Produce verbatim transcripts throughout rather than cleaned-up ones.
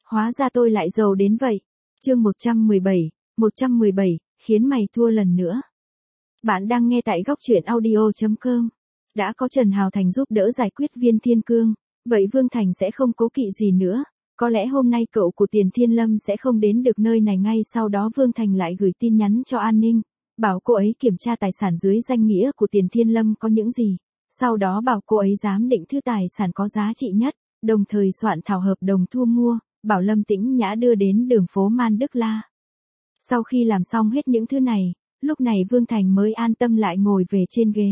Hóa ra tôi lại giàu đến vậy. Chương một trăm mười bảy, một trăm mười bảy, khiến mày thua lần nữa. Bạn đang nghe tại góc truyện audio chấm com. Đã có Trần Hào Thành giúp đỡ giải quyết Viên Thiên Cương, vậy Vương Thành sẽ không cố kỵ gì nữa. Có lẽ hôm nay cậu của Tiền Thiên Lâm sẽ không đến được nơi này. Ngay sau đó Vương Thành lại gửi tin nhắn cho An Ninh, bảo cô ấy kiểm tra tài sản dưới danh nghĩa của Tiền Thiên Lâm có những gì. Sau đó bảo cô ấy giám định thứ tài sản có giá trị nhất, đồng thời soạn thảo hợp đồng thu mua, bảo Lâm Tĩnh Nhã đưa đến đường phố Man Đức La. Sau khi làm xong hết những thứ này, lúc này Vương Thành mới an tâm lại ngồi về trên ghế.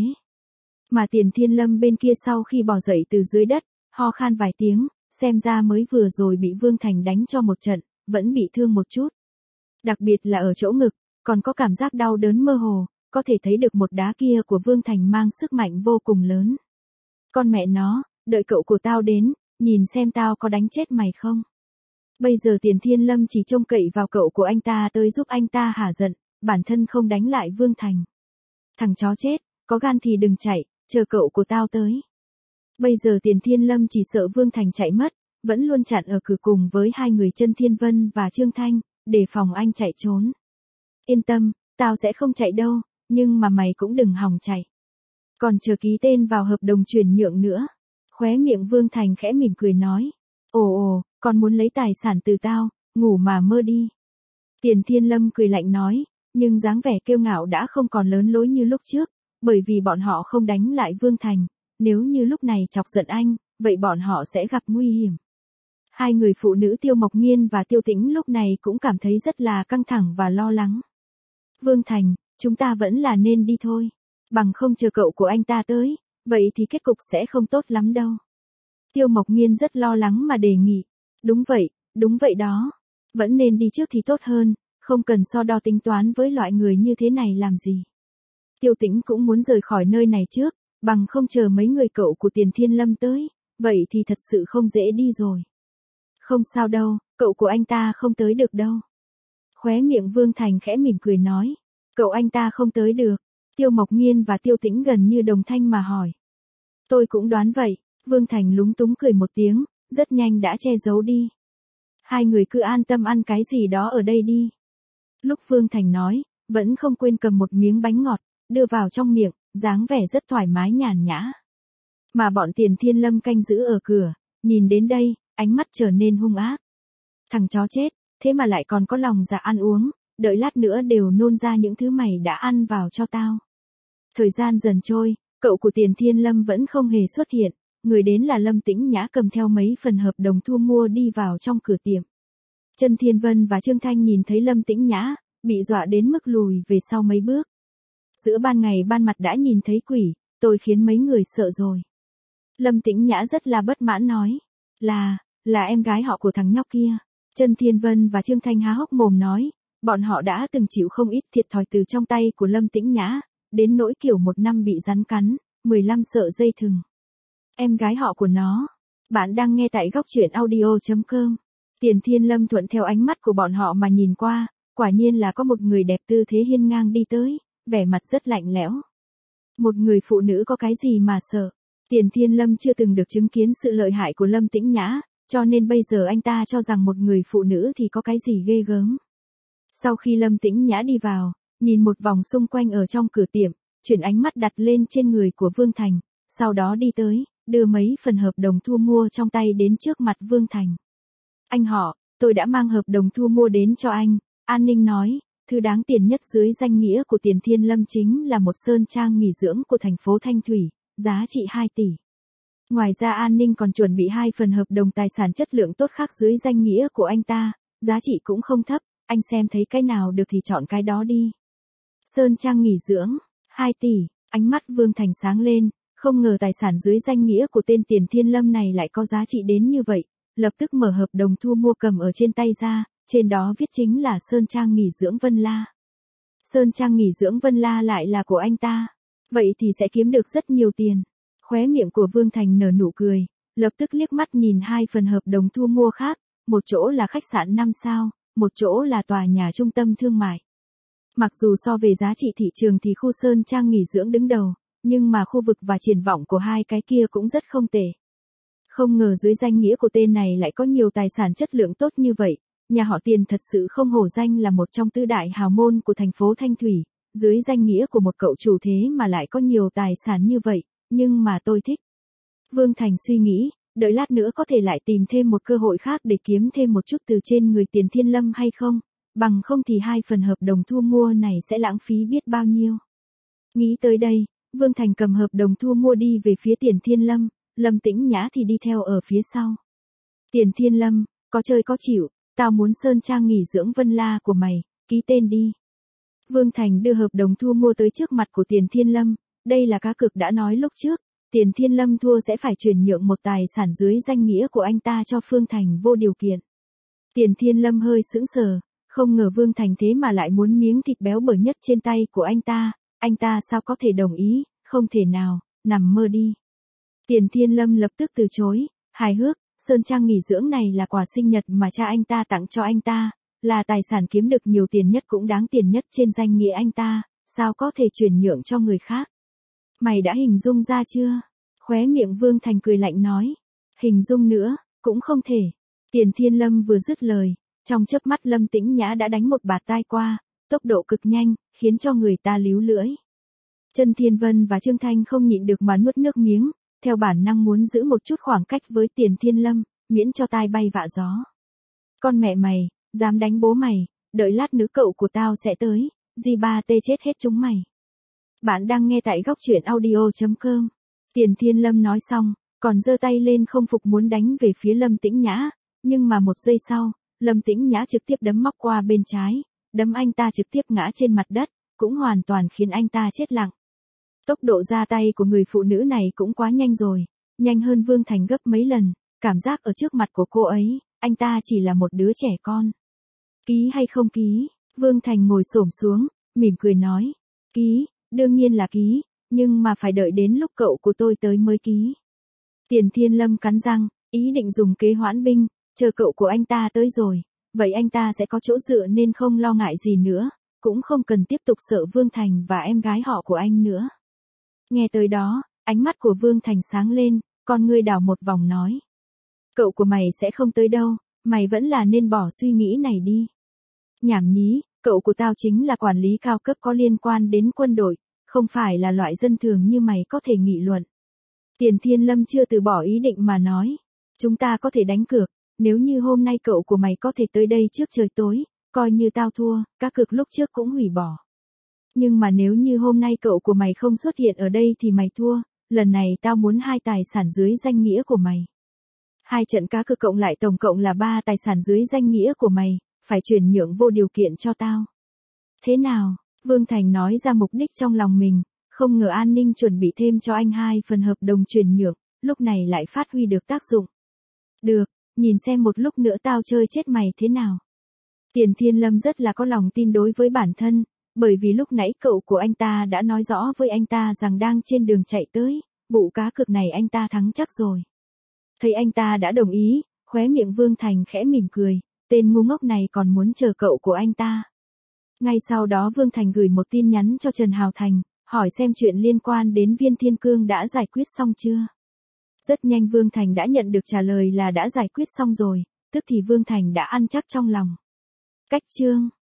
Mà Tiền Thiên Lâm bên kia sau khi bò dậy từ dưới đất, ho khan vài tiếng, xem ra mới vừa rồi bị Vương Thành đánh cho một trận, vẫn bị thương một chút. Đặc biệt là ở chỗ ngực, còn có cảm giác đau đớn mơ hồ, có thể thấy được một đá kia của Vương Thành mang sức mạnh vô cùng lớn. Con mẹ nó, đợi cậu của tao đến, nhìn xem tao có đánh chết mày không. Bây giờ Tiền Thiên Lâm chỉ trông cậy vào cậu của anh ta tới giúp anh ta hả giận, bản thân không đánh lại Vương Thành. Thằng chó chết, có gan thì đừng chạy, chờ cậu của tao tới. Bây giờ Tiền Thiên Lâm chỉ sợ Vương Thành chạy mất, vẫn luôn chặn ở cửa cùng với hai người Chân Thiên Vân và Trương Thanh, để phòng anh chạy trốn. Yên tâm, tao sẽ không chạy đâu, nhưng mà mày cũng đừng hòng chạy. Còn chờ ký tên vào hợp đồng chuyển nhượng nữa. Khóe miệng Vương Thành khẽ mỉm cười nói. Ồ ồ, còn muốn lấy tài sản từ tao, ngủ mà mơ đi. Tiền Thiên Lâm cười lạnh nói, nhưng dáng vẻ kiêu ngạo đã không còn lớn lối như lúc trước, bởi vì bọn họ không đánh lại Vương Thành. Nếu như lúc này chọc giận anh, vậy bọn họ sẽ gặp nguy hiểm. Hai người phụ nữ Tiêu Mộc Nghiên và Tiêu Tĩnh lúc này cũng cảm thấy rất là căng thẳng và lo lắng. Vương Thành, chúng ta vẫn là nên đi thôi. Bằng không chờ cậu của anh ta tới, vậy thì kết cục sẽ không tốt lắm đâu. Tiêu Mộc Nghiên rất lo lắng mà đề nghị. Đúng vậy, đúng vậy đó. Vẫn nên đi trước thì tốt hơn, không cần so đo tính toán với loại người như thế này làm gì. Tiêu Tĩnh cũng muốn rời khỏi nơi này trước, bằng không chờ mấy người cậu của Tiền Thiên Lâm tới, vậy thì thật sự không dễ đi rồi. Không sao đâu, cậu của anh ta không tới được đâu. Khóe miệng Vương Thành khẽ mỉm cười nói. Cậu anh ta không tới được. Tiêu Mộc Nghiên và Tiêu Tĩnh gần như đồng thanh mà hỏi. Tôi cũng đoán vậy. Vương Thành lúng túng cười một tiếng, rất nhanh đã che giấu đi. Hai người cứ an tâm ăn cái gì đó ở đây đi. Lúc Vương Thành nói, vẫn không quên cầm một miếng bánh ngọt, đưa vào trong miệng, dáng vẻ rất thoải mái nhàn nhã. Mà bọn Tiền Thiên Lâm canh giữ ở cửa, nhìn đến đây, ánh mắt trở nên hung ác. Thằng chó chết, thế mà lại còn có lòng dạ ăn uống, đợi lát nữa đều nôn ra những thứ mày đã ăn vào cho tao. Thời gian dần trôi, cậu của Tiền Thiên Lâm vẫn không hề xuất hiện, người đến là Lâm Tĩnh Nhã cầm theo mấy phần hợp đồng thu mua đi vào trong cửa tiệm. Chân Thiên Vân và Trương Thanh nhìn thấy Lâm Tĩnh Nhã, bị dọa đến mức lùi về sau mấy bước. Giữa ban ngày ban mặt đã nhìn thấy quỷ, tôi khiến mấy người sợ rồi. Lâm Tĩnh Nhã rất là bất mãn nói, là, là em gái họ của thằng nhóc kia. Chân Thiên Vân và Trương Thanh há hốc mồm nói, bọn họ đã từng chịu không ít thiệt thòi từ trong tay của Lâm Tĩnh Nhã, đến nỗi kiểu một năm bị rắn cắn, mười lăm sợ dây thừng. Em gái họ của nó. Bạn đang nghe tại góc truyện audio chấm com. Tiền Thiên Lâm thuận theo ánh mắt của bọn họ mà nhìn qua, quả nhiên là có một người đẹp tư thế hiên ngang đi tới, vẻ mặt rất lạnh lẽo. Một người phụ nữ có cái gì mà sợ. Tiền Thiên Lâm chưa từng được chứng kiến sự lợi hại của Lâm Tĩnh Nhã, cho nên bây giờ anh ta cho rằng một người phụ nữ thì có cái gì ghê gớm. Sau khi Lâm Tĩnh Nhã đi vào, nhìn một vòng xung quanh ở trong cửa tiệm, chuyển ánh mắt đặt lên trên người của Vương Thành, sau đó đi tới, đưa mấy phần hợp đồng thu mua trong tay đến trước mặt Vương Thành. Anh họ, tôi đã mang hợp đồng thu mua đến cho anh, An Ninh nói, thứ đáng tiền nhất dưới danh nghĩa của Tiền Thiên Lâm chính là một sơn trang nghỉ dưỡng của thành phố Thanh Thủy, giá trị hai tỷ. Ngoài ra An Ninh còn chuẩn bị hai phần hợp đồng tài sản chất lượng tốt khác dưới danh nghĩa của anh ta, giá trị cũng không thấp, anh xem thấy cái nào được thì chọn cái đó đi. Sơn trang nghỉ dưỡng, hai tỷ, ánh mắt Vương Thành sáng lên, không ngờ tài sản dưới danh nghĩa của tên Tiền Thiên Lâm này lại có giá trị đến như vậy, lập tức mở hợp đồng thu mua cầm ở trên tay ra, trên đó viết chính là Sơn trang nghỉ dưỡng Vân La. Sơn trang nghỉ dưỡng Vân La lại là của anh ta, vậy thì sẽ kiếm được rất nhiều tiền. Khóe miệng của Vương Thành nở nụ cười, lập tức liếc mắt nhìn hai phần hợp đồng thu mua khác, một chỗ là khách sạn năm sao, một chỗ là tòa nhà trung tâm thương mại. Mặc dù so về giá trị thị trường thì khu Sơn trang nghỉ dưỡng đứng đầu, nhưng mà khu vực và triển vọng của hai cái kia cũng rất không tệ. Không ngờ dưới danh nghĩa của tên này lại có nhiều tài sản chất lượng tốt như vậy, nhà họ Tiền thật sự không hổ danh là một trong tứ đại hào môn của thành phố Thanh Thủy, dưới danh nghĩa của một cậu chủ thế mà lại có nhiều tài sản như vậy, nhưng mà tôi thích. Vương Thành suy nghĩ, đợi lát nữa có thể lại tìm thêm một cơ hội khác để kiếm thêm một chút từ trên người Tiền Thiên Lâm hay không, bằng không thì hai phần hợp đồng thu mua này sẽ lãng phí biết bao nhiêu. Nghĩ tới đây, Vương Thành cầm hợp đồng thu mua đi về phía Tiền Thiên Lâm, Lâm Tĩnh Nhã thì đi theo ở phía sau. Tiền Thiên Lâm, có chơi có chịu, tao muốn sơn trang nghỉ dưỡng Vân La của mày, ký tên đi. Vương Thành đưa hợp đồng thu mua tới trước mặt của Tiền Thiên Lâm, đây là cá cược đã nói lúc trước, Tiền Thiên Lâm thua sẽ phải chuyển nhượng một tài sản dưới danh nghĩa của anh ta cho Phương Thành vô điều kiện. Tiền Thiên Lâm hơi sững sờ, không ngờ Vương Thành thế mà lại muốn miếng thịt béo bở nhất trên tay của anh ta, anh ta sao có thể đồng ý, không thể nào, nằm mơ đi. Tiền Thiên Lâm lập tức từ chối, hài hước, sơn trang nghỉ dưỡng này là quà sinh nhật mà cha anh ta tặng cho anh ta, là tài sản kiếm được nhiều tiền nhất cũng đáng tiền nhất trên danh nghĩa anh ta, sao có thể chuyển nhượng cho người khác. Mày đã hình dung ra chưa? Khóe miệng Vương Thành cười lạnh nói. Hình dung nữa, cũng không thể. Tiền Thiên Lâm vừa dứt lời, trong chớp mắt Lâm Tĩnh Nhã đã đánh một bạt tai qua, tốc độ cực nhanh, khiến cho người ta líu lưỡi. Chân Thiên Vân và Trương Thanh không nhịn được mà nuốt nước miếng, theo bản năng muốn giữ một chút khoảng cách với Tiền Thiên Lâm, miễn cho tai bay vạ gió. Con mẹ mày, dám đánh bố mày, đợi lát nữa cậu của tao sẽ tới, Di ba tê chết hết chúng mày. Bạn đang nghe tại góc truyện audio chấm com. Tiền Thiên Lâm nói xong, còn giơ tay lên không phục muốn đánh về phía Lâm Tĩnh Nhã, nhưng mà một giây sau, Lâm Tĩnh Nhã trực tiếp đấm móc qua bên trái, đấm anh ta trực tiếp ngã trên mặt đất, cũng hoàn toàn khiến anh ta chết lặng. Tốc độ ra tay của người phụ nữ này cũng quá nhanh rồi, nhanh hơn Vương Thành gấp mấy lần, cảm giác ở trước mặt của cô ấy, anh ta chỉ là một đứa trẻ con. Ký hay không ký? Vương Thành ngồi xổm xuống, mỉm cười nói. Ký, đương nhiên là ký, nhưng mà phải đợi đến lúc cậu của tôi tới mới ký. Tiền Thiên Lâm cắn răng, ý định dùng kế hoãn binh, chờ cậu của anh ta tới rồi, vậy anh ta sẽ có chỗ dựa nên không lo ngại gì nữa, cũng không cần tiếp tục sợ Vương Thành và em gái họ của anh nữa. Nghe tới đó, ánh mắt của Vương Thành sáng lên, con ngươi đảo một vòng nói. Cậu của mày sẽ không tới đâu, mày vẫn là nên bỏ suy nghĩ này đi. Nhảm nhí, cậu của tao chính là quản lý cao cấp có liên quan đến quân đội, không phải là loại dân thường như mày có thể nghị luận. Tiền Thiên Lâm chưa từ bỏ ý định mà nói. Chúng ta có thể đánh cược, nếu như hôm nay cậu của mày có thể tới đây trước trời tối, coi như tao thua, các cược lúc trước cũng hủy bỏ. Nhưng mà nếu như hôm nay cậu của mày không xuất hiện ở đây thì mày thua, lần này tao muốn hai tài sản dưới danh nghĩa của mày. Hai trận cá cược cộng lại tổng cộng là ba tài sản dưới danh nghĩa của mày, phải chuyển nhượng vô điều kiện cho tao. Thế nào? Vương Thành nói ra mục đích trong lòng mình, không ngờ an ninh chuẩn bị thêm cho anh hai phần hợp đồng chuyển nhượng, lúc này lại phát huy được tác dụng. Được, nhìn xem một lúc nữa tao chơi chết mày thế nào. Tiền Thiên Lâm rất là có lòng tin đối với bản thân, bởi vì lúc nãy cậu của anh ta đã nói rõ với anh ta rằng đang trên đường chạy tới, vụ cá cược này anh ta thắng chắc rồi. Thấy anh ta đã đồng ý, khóe miệng Vương Thành khẽ mỉm cười, tên ngu ngốc này còn muốn chờ cậu của anh ta. Ngay sau đó Vương Thành gửi một tin nhắn cho Trần Hào Thành, hỏi xem chuyện liên quan đến Viên Thiên Cương đã giải quyết xong chưa. Rất nhanh Vương Thành đã nhận được trả lời là đã giải quyết xong rồi, tức thì Vương Thành đã ăn chắc trong lòng. Cách chương